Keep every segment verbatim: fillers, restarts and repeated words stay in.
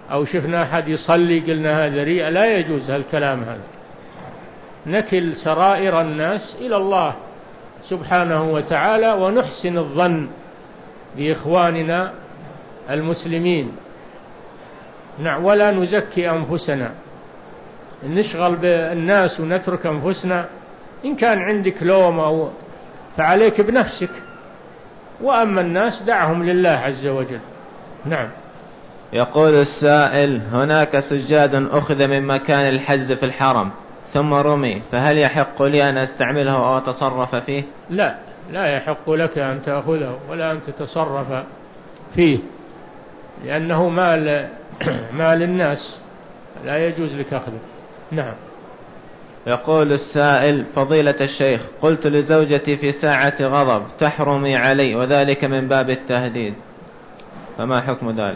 أو شفنا أحد يصلي قلنا هذا رياء، لا يجوز هالكلام هذا. نكل سرائر الناس إلى الله سبحانه وتعالى، ونحسن الظن بإخواننا المسلمين، ولا نزكي أنفسنا، نشغل بالناس ونترك أنفسنا. إن كان عندك لوم أو فعليك بنفسك، وأما الناس دعهم لله عز وجل. نعم. يقول السائل: هناك سجاد أخذ من مكان الحجز في الحرم ثم رمي، فهل يحق لي أن أستعمله أو أتصرف فيه؟ لا، لا يحق لك أن تأخذه ولا أن تتصرف فيه، لأنه مال مال الناس، لا يجوز لك أخذه. نعم. يقول السائل: فضيلة الشيخ، قلت لزوجتي في ساعة غضب تحرمي علي، وذلك من باب التهديد، فما حكم ذلك؟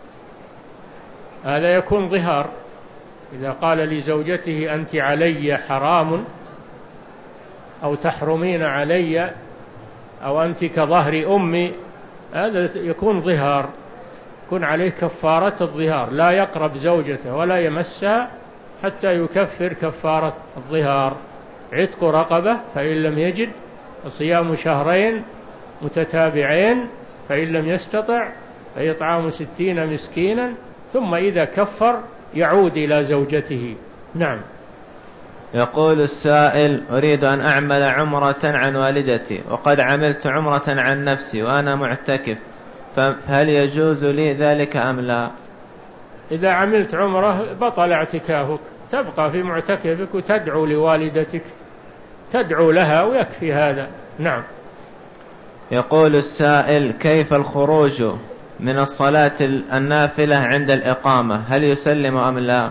هذا يكون ظهار. إذا قال لزوجته أنت علي حرام، أو تحرمين علي، أو أنت كظهر أمي، هذا يكون ظهار، يكون عليه كفارة الظهار، لا يقرب زوجته ولا يمسها حتى يكفر كفارة الظهار. عتق رقبة فإن لم يجد، صيام شهرين متتابعين فإن لم يستطع، فإطعام ستين مسكينا، ثم إذا كفر يعود إلى زوجته. نعم. يقول السائل: أريد أن أعمل عمرة عن والدتي، وقد عملت عمرة عن نفسي وأنا معتكف، فهل يجوز لي ذلك أم لا؟ إذا عملت عمرة بطل اعتكافك، تبقى في معتكفك وتدعو لوالدتك، تدعو لها ويكفي هذا. نعم. يقول السائل: كيف الخروج من الصلاة النافلة عند الإقامة، هل يسلم أم لا؟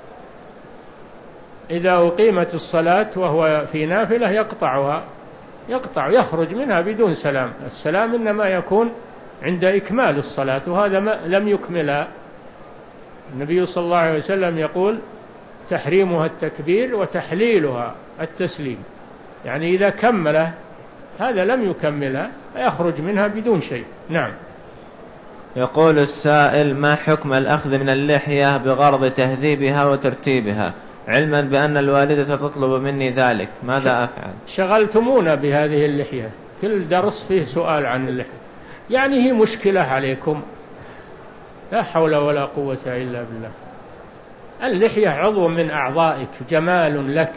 إذا أقيمت الصلاة وهو في نافلة يقطعها، يقطع يخرج منها بدون سلام. السلام إنما يكون عند إكمال الصلاة، وهذا لم يكملها. النبي صلى الله عليه وسلم يقول: تحريمها التكبير وتحليلها التسليم، يعني إذا كمله، هذا لم يكملها يخرج منها بدون شيء. نعم. يقول السائل: ما حكم الأخذ من اللحية بغرض تهذيبها وترتيبها، علما بأن الوالدة تطلب مني ذلك، ماذا أفعل؟ شغلتمونا بهذه اللحية، كل درس فيه سؤال عن اللحية، يعني هي مشكلة عليكم، لا حول ولا قوة إلا بالله. اللحية عضو من أعضائك، جمال لك،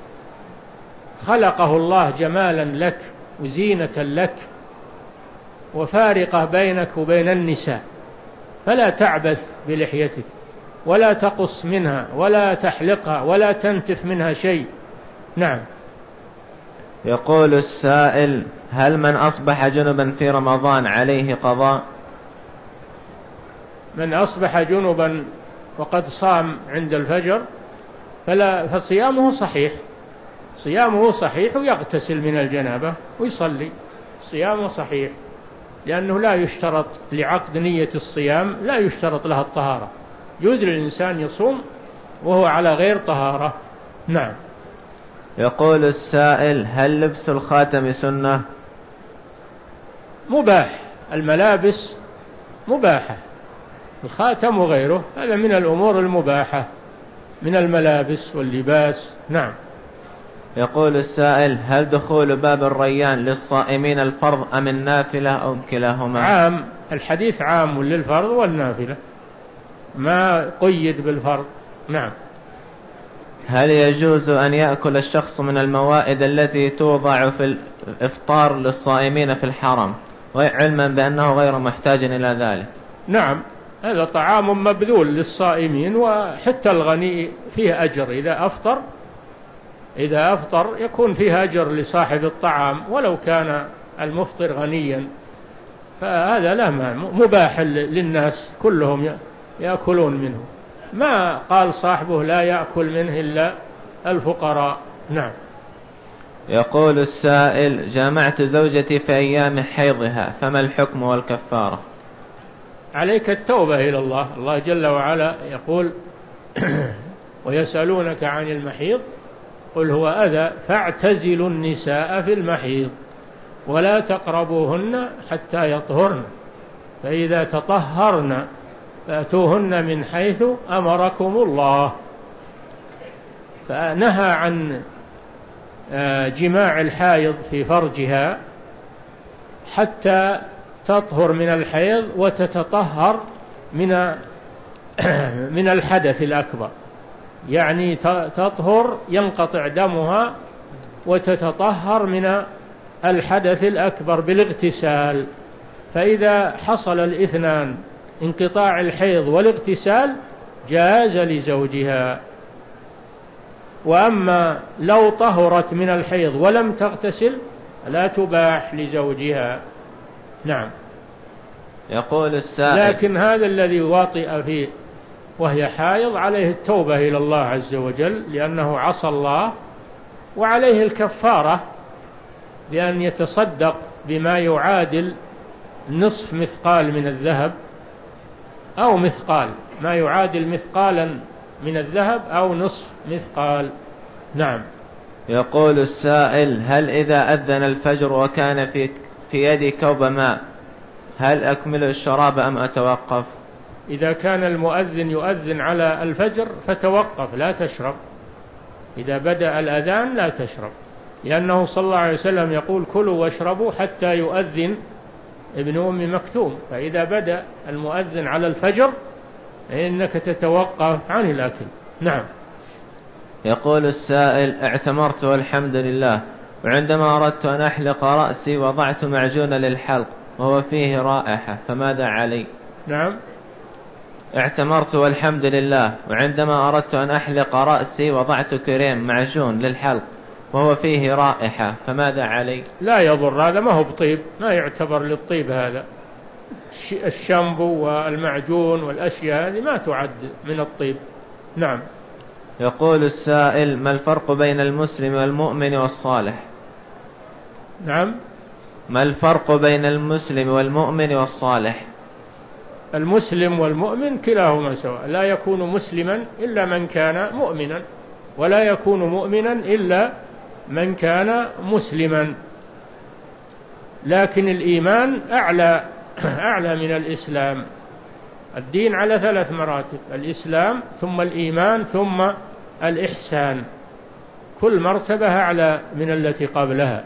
خلقه الله جمالا لك وزينة لك، وفارقة بينك وبين النساء، فلا تعبث بلحيتك، ولا تقص منها، ولا تحلقها، ولا تنتف منها شيء. نعم. يقول السائل: هل من أصبح جنبا في رمضان عليه قضاء؟ من أصبح جنبا وقد صام عند الفجر فلا فصيامه صحيح، صيامه صحيح، ويغتسل من الجنابة ويصلي، صيامه صحيح، لأنه لا يشترط لعقد نية الصيام، لا يشترط لها الطهارة، يجوز للإنسان يصوم وهو على غير طهارة. نعم. يقول السائل: هل لبس الخاتم سنة؟ مباح، الملابس مباحة، الخاتم وغيره هذا من الأمور المباحة من الملابس واللباس. نعم. يقول السائل: هل دخول باب الريان للصائمين الفرض أم النافلة أو كلاهما؟ عام، الحديث عام للفرض والنافلة، ما قيد بالفرض. نعم. هل يجوز أن يأكل الشخص من الموائد التي توضع في الإفطار للصائمين في الحرم، علما بأنه غير محتاج إلى ذلك؟ نعم، هذا طعام مبذول للصائمين، وحتى الغني فيه أجر، إذا أفطر إذا أفطر يكون فيه أجر لصاحب الطعام ولو كان المفطر غنيا، فهذا لا مانع، مباح للناس كلهم يأكلون منه، ما قال صاحبه لا يأكل منه إلا الفقراء. نعم. يقول السائل: جامعت زوجتي في أيام حيضها، فما الحكم والكفارة؟ عليك التوبة إلى الله، الله جل وعلا يقول: ويسألونك عن المحيض قل هو أذى فاعتزلوا النساء في المحيض ولا تقربوهن حتى يطهرن، فإذا تطهرن فأتوهن من حيث أمركم الله. فنهى عن جماع الحائض في فرجها حتى تطهر من الحيض وتتطهر من من الحدث الأكبر، يعني تطهر ينقطع دمها وتتطهر من الحدث الأكبر بالاغتسال. فإذا حصل الاثنان انقطاع الحيض والاغتسال جاز لزوجها. وأما لو طهرت من الحيض ولم تغتسل لا تباح لزوجها. نعم. يقول السائل: لكن هذا الذي واطئ فيه وهي حائض عليه التوبة إلى الله عز وجل لأنه عصى الله، وعليه الكفارة بأن يتصدق بما يعادل نصف مثقال من الذهب أو مثقال، ما يعادل مثقالا من الذهب أو نصف مثقال. نعم. يقول السائل: هل إذا أذن الفجر وكان في في يدي كوب ماء هل أكمل الشراب أم أتوقف؟ إذا كان المؤذن يؤذن على الفجر فتوقف، لا تشرب. إذا بدأ الأذان لا تشرب، لأنه صلى الله عليه وسلم يقول: كلوا واشربوا حتى يؤذن ابن أم مكتوم. فإذا بدأ المؤذن على الفجر إنك تتوقف عن الأكل. نعم. يقول السائل: اعتمرت والحمد لله، وعندما أردت أن أحلق رأسي وضعت معجون للحلق وهو فيه رائحة، فماذا علي؟ نعم. اعتمرت والحمد لله، وعندما أردت أن أحلق رأسي وضعت كريم معجون للحلق وهو فيه رائحة، فماذا علي؟ لا يضر، هذا ما هو بطيب، ما يعتبر للطيب هذا. الشامبو والمعجون والأشياء هذه ما تعد من الطيب. نعم. يقول السائل: ما الفرق بين المسلم والمؤمن والصالح؟ نعم. ما الفرق بين المسلم والمؤمن والصالح؟ المسلم والمؤمن كلاهما سواء، لا يكون مسلما إلا من كان مؤمنا، ولا يكون مؤمنا إلا من كان مسلما. لكن الإيمان أعلى أعلى من الإسلام. الدين على ثلاث مراتب: الإسلام ثم الإيمان ثم الإحسان، كل مرتبة أعلى من التي قبلها.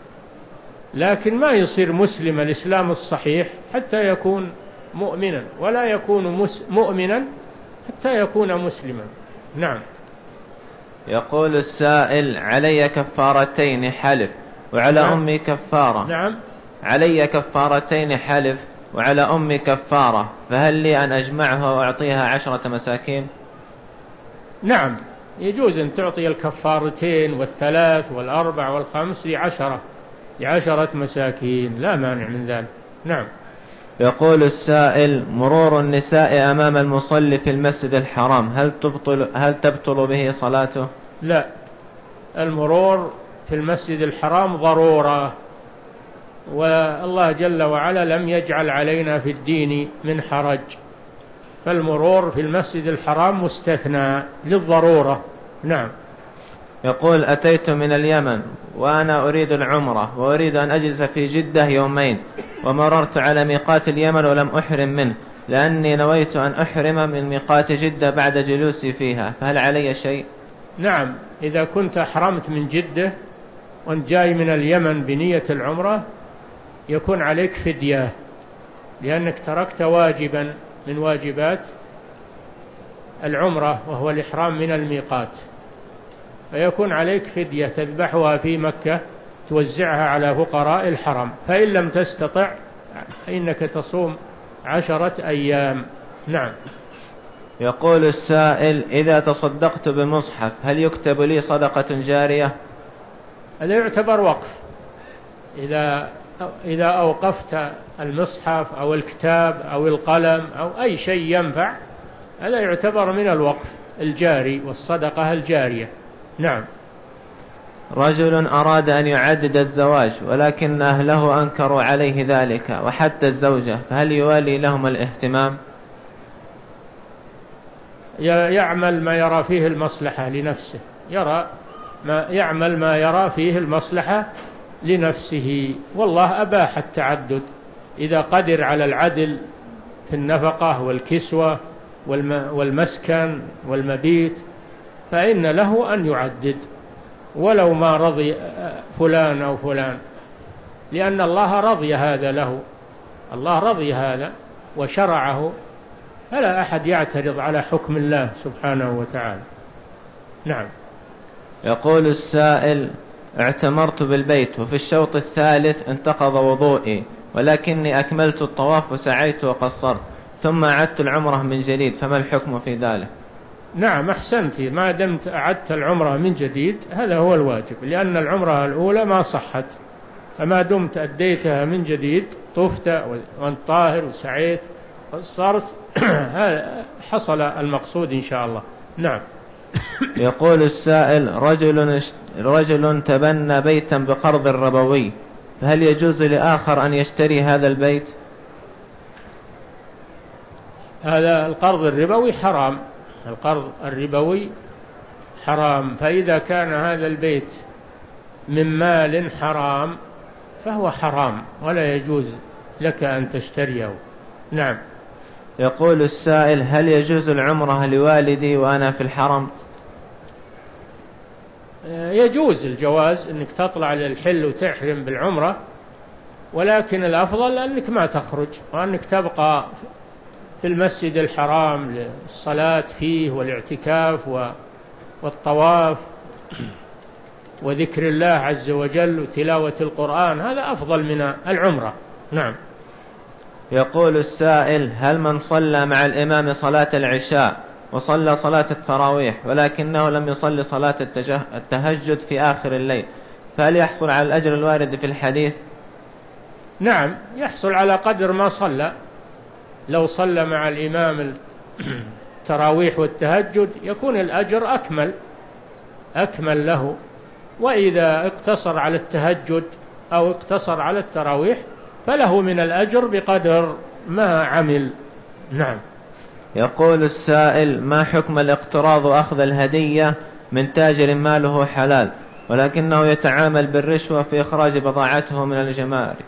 لكن ما يصير مسلم الإسلام الصحيح حتى يكون مؤمنا، ولا يكون مؤمنا حتى يكون مسلما. نعم. يقول السائل: علي كفارتين حلف وعلى نعم. أمي كفارة. نعم. علي كفارتين حلف وعلى أمي كفارة، فهل لي أن أجمعها وأعطيها عشرة مساكين؟ نعم، يجوز أن تعطي الكفارتين والثلاث والأربع والخمس لعشرة لعشرة مساكين، لا مانع من ذلك. نعم. يقول السائل: مرور النساء أمام المصلي في المسجد الحرام هل تبطل, هل تبطل به صلاته؟ لا، المرور في المسجد الحرام ضرورة، والله جل وعلا لم يجعل علينا في الدين من حرج، فالمرور في المسجد الحرام مستثنى للضرورة. نعم. يقول: أتيت من اليمن وأنا أريد العمرة وأريد أن أجلس في جدة يومين، ومررت على ميقات اليمن ولم أحرم منه لأني نويت أن أحرم من ميقات جدة بعد جلوسي فيها، فهل علي شيء؟ نعم، إذا كنت أحرمت من جدة وأنت جاي من اليمن بنية العمرة يكون عليك فدية، لأنك تركت واجبا من واجبات العمرة وهو الإحرام من الميقات، فيكون عليك فدية تذبحها في مكة توزعها على فقراء الحرم، فإن لم تستطع فإنك تصوم عشرة أيام. نعم. يقول السائل: إذا تصدقت بمصحف هل يكتب لي صدقة جارية؟ هذا يعتبر وقف. إذا إذا أوقفت المصحف أو الكتاب أو القلم أو أي شيء ينفع هذا يعتبر من الوقف الجاري والصدقة الجارية. نعم. رجل أراد أن يعدد الزواج ولكن أهله أنكروا عليه ذلك وحتى الزوجة، فهل يوالي لهم الاهتمام؟ يعمل ما يرى فيه المصلحة لنفسه، يرى ما يعمل ما يرى فيه المصلحة لنفسه، والله أباح التعدد إذا قدر على العدل في النفقة والكسوة والمسكن والمبيت، فإن له أن يعدد ولو ما رضي فلان أو فلان، لأن الله رضي هذا له، الله رضي هذا وشرعه، فلا أحد يعترض على حكم الله سبحانه وتعالى. نعم. يقول السائل: اعتمرت بالبيت وفي الشوط الثالث انتقض وضوئي، ولكني أكملت الطواف وسعيت وقصرت، ثم أعدت العمرة من جديد، فما الحكم في ذلك؟ نعم، أحسنت، ما دمت أعدت العمرة من جديد هذا هو الواجب، لأن العمرة الأولى ما صحت، فما دمت أديتها من جديد طفت وأنت طاهر وسعيت قصرت حصل المقصود إن شاء الله. نعم. يقول السائل: رجل رجل تبنى بيتا بقرض ربوي، فهل يجوز لآخر أن يشتري هذا البيت؟ هذا القرض الربوي حرام، القرض الربوي حرام، فإذا كان هذا البيت من مال حرام فهو حرام ولا يجوز لك أن تشتريه. نعم. يقول السائل: هل يجوز العمرة لوالدي وأنا في الحرم؟ يجوز الجواز أنك تطلع للحل وتحرم بالعمرة، ولكن الأفضل أنك ما تخرج وأنك تبقى في المسجد الحرام للصلاة فيه والاعتكاف والطواف وذكر الله عز وجل وتلاوة القرآن، هذا أفضل من العمرة. نعم. يقول السائل: هل من صلى مع الإمام صلاة العشاء وصلى صلاة التراويح ولكنه لم يصلي صلاة التهجد في آخر الليل، فهل يحصل على الأجر الوارد في الحديث؟ نعم، يحصل على قدر ما صلى. لو صلى مع الإمام التراويح والتهجد يكون الأجر أكمل أكمل له، وإذا اقتصر على التهجد أو اقتصر على التراويح فله من الأجر بقدر ما عمل. نعم. يقول السائل: ما حكم الاقتراض وأخذ الهدية من تاجر ماله حلال ولكنه يتعامل بالرشوة في إخراج بضاعته من الجمارك؟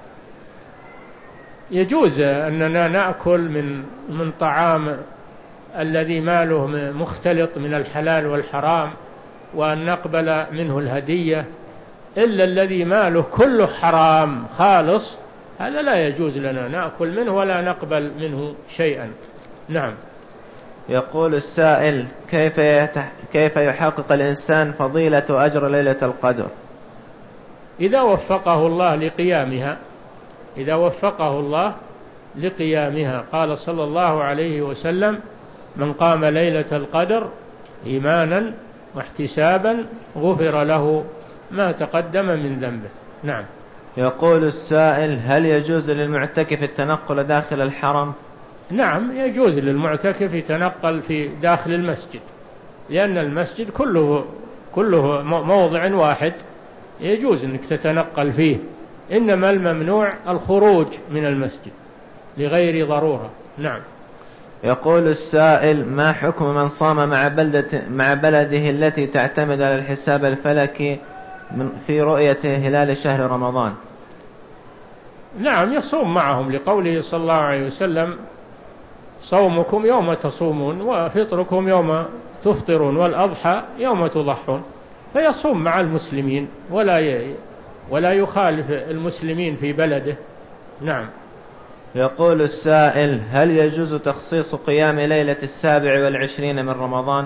يجوز أننا نأكل من من طعام الذي ماله مختلط من الحلال والحرام وأن نقبل منه الهدية، إلا الذي ماله كله حرام خالص هذا لا يجوز لنا نأكل منه ولا نقبل منه شيئا. نعم. يقول السائل: كيف يتح... كيف يحقق الإنسان فضيلة أجر ليلة القدر؟ إذا وفقه الله لقيامها إذا وفقه الله لقيامها قال صلى الله عليه وسلم: من قام ليلة القدر إيمانا واحتسابا غفر له ما تقدم من ذنبه. نعم. يقول السائل: هل يجوز للمعتكف التنقل داخل الحرم؟ نعم، يجوز للمعتكف يتنقل في داخل المسجد، لأن المسجد كله كله موضع واحد يجوز أنك تتنقل فيه، إنما الممنوع الخروج من المسجد لغير ضرورة. نعم. يقول السائل: ما حكم من صام مع بلدة مع بلده التي تعتمد على الحساب الفلكي من في رؤية هلال شهر رمضان؟ نعم، يصوم معهم لقوله صلى الله عليه وسلم: صومكم يوم تصومون وفطركم يوم تفطرون والأضحى يوم تضحون، فيصوم مع المسلمين ولا ي... ولا يخالف المسلمين في بلده. نعم. يقول السائل: هل يجوز تخصيص قيام ليلة السابع والعشرين من رمضان؟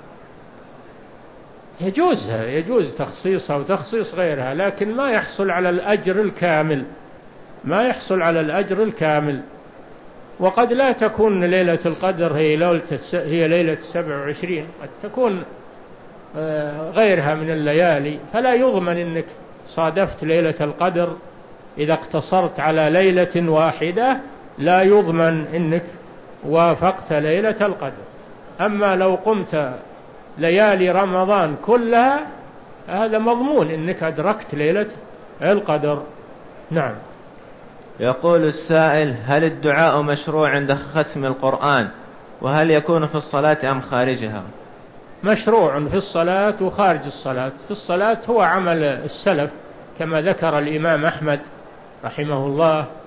يجوزها يجوز تخصيصها وتخصيص غيرها، لكن ما يحصل على الأجر الكامل ما يحصل على الأجر الكامل وقد لا تكون ليلة القدر هي ليلة هي ليلة السبع وعشرين، قد تكون غيرها من الليالي، فلا يضمن أنك صادفت ليلة القدر. إذا اقتصرت على ليلة واحدة لا يضمن أنك وافقت ليلة القدر. أما لو قمت ليالي رمضان كلها هذا مضمون أنك أدركت ليلة القدر. نعم. يقول السائل: هل الدعاء مشروع عند ختم القرآن، وهل يكون في الصلاة أم خارجها؟ مشروع في الصلاة وخارج الصلاة. في الصلاة هو عمل السلف كما ذكر الإمام أحمد رحمه الله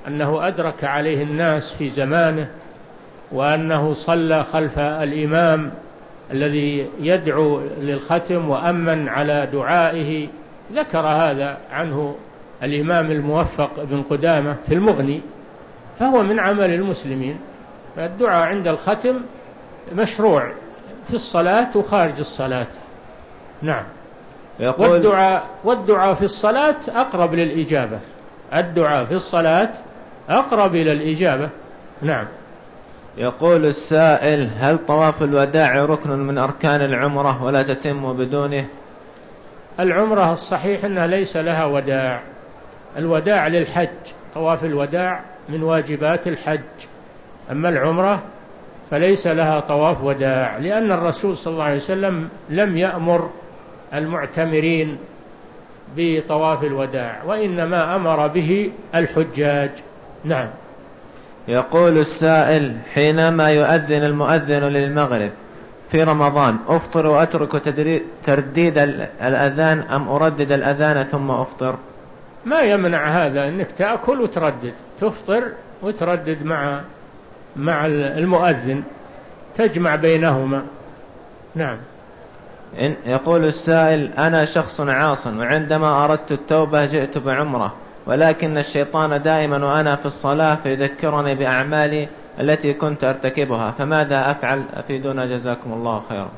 أنه أدرك عليه الناس في زمانه، وأنه صلى خلف الإمام الذي يدعو للختم وأمن على دعائه. ذكر هذا عنه الإمام الموفق ابن قدامة في المغني، فهو من عمل المسلمين. فالدعاء عند الختم مشروع في الصلاة وخارج الصلاة. نعم. والدعاء, والدعاء في الصلاة أقرب للإجابة. الدعاء في الصلاة أقرب إلى الإجابة. نعم. يقول السائل: هل طواف الوداع ركن من أركان العمرة ولا تتم بدونه؟ العمرة الصحيح أنها ليس لها وداع. الوداع للحج، طواف الوداع من واجبات الحج. أما العمرة فليس لها طواف وداع، لأن الرسول صلى الله عليه وسلم لم يأمر المعتمرين بطواف الوداع، وإنما أمر به الحجاج. نعم. يقول السائل: حينما يؤذن المؤذن للمغرب في رمضان أفطر وأترك ترديد الأذان أم أردد الأذان ثم أفطر؟ ما يمنع هذا، أنك تأكل وتردد، تفطر وتردد مع مع المؤذن، تجمع بينهما. نعم. يقول السائل: أنا شخص عاص، وعندما أردت التوبة جئت بعمرة، ولكن الشيطان دائما وأنا في الصلاة فيذكرني بأعمالي التي كنت أرتكبها، فماذا أفعل؟ أفيدونا جزاكم الله خيرا.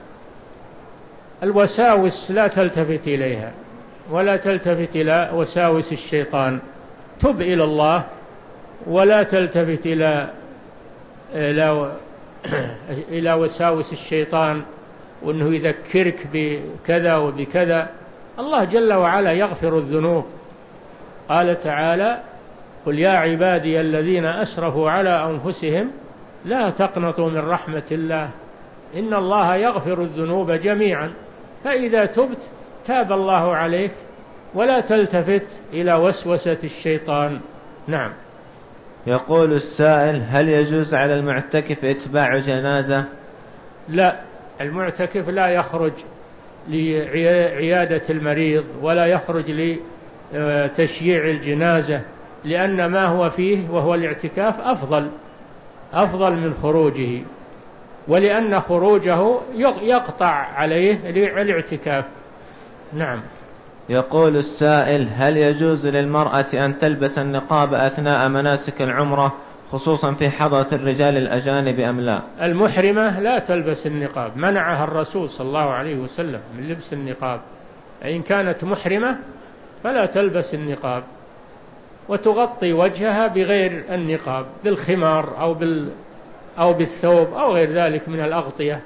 الوساوس لا تلتفت إليها، ولا تلتفت إلى وساوس الشيطان. تب إلى الله ولا تلتفت إلى إلى إلى وساوس الشيطان، وأنه يذكرك بكذا وبكذا. الله جل وعلا يغفر الذنوب. قال تعالى: قل يا عبادي الذين أسرفوا على أنفسهم لا تقنطوا من رحمة الله إن الله يغفر الذنوب جميعا. فإذا تبت تاب الله عليك، ولا تلتفت إلى وسوسة الشيطان. نعم. يقول السائل: هل يجوز على المعتكف اتباع جنازة؟ لا، المعتكف لا يخرج لعيادة المريض ولا يخرج لتشييع الجنازة، لأن ما هو فيه وهو الاعتكاف أفضل أفضل من خروجه، ولأن خروجه يقطع عليه الاعتكاف. نعم. يقول السائل: هل يجوز للمرأة أن تلبس النقاب أثناء مناسك العمرة خصوصا في حضرة الرجال الأجانب أم لا؟ المحرمة لا تلبس النقاب، منعها الرسول صلى الله عليه وسلم من لبس النقاب. إن كانت محرمة فلا تلبس النقاب، وتغطي وجهها بغير النقاب، بالخمار أو بال أو بالثوب أو غير ذلك من الأغطية.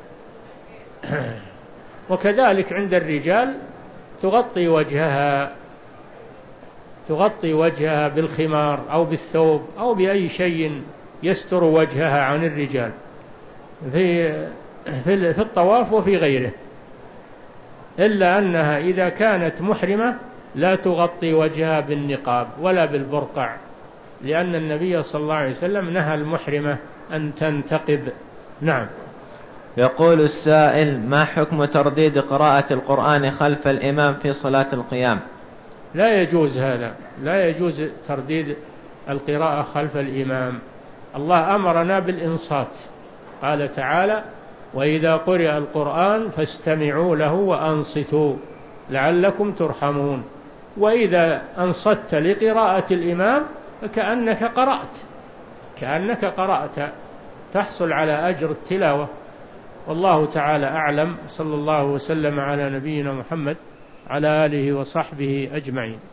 وكذلك عند الرجال تغطي وجهها تغطي وجهها بالخمار أو بالثوب أو بأي شيء يستر وجهها عن الرجال في في الطواف وفي غيره، إلا أنها إذا كانت محرمة لا تغطي وجهها بالنقاب ولا بالبرقع، لأن النبي صلى الله عليه وسلم نهى المحرمة أن تنتقب. نعم. يقول السائل: ما حكم ترديد قراءة القرآن خلف الإمام في صلاة القيام؟ لا يجوز هذا، لا يجوز ترديد القراءة خلف الإمام. الله أمرنا بالإنصات، قال تعالى: وإذا قرئ القرآن فاستمعوا له وأنصتوا لعلكم ترحمون. وإذا أنصت لقراءة الإمام فكأنك قرأت كأنك قرأت تحصل على أجر التلاوة. والله تعالى أعلم. صلى الله وسلم على نبينا محمد على آله وصحبه أجمعين.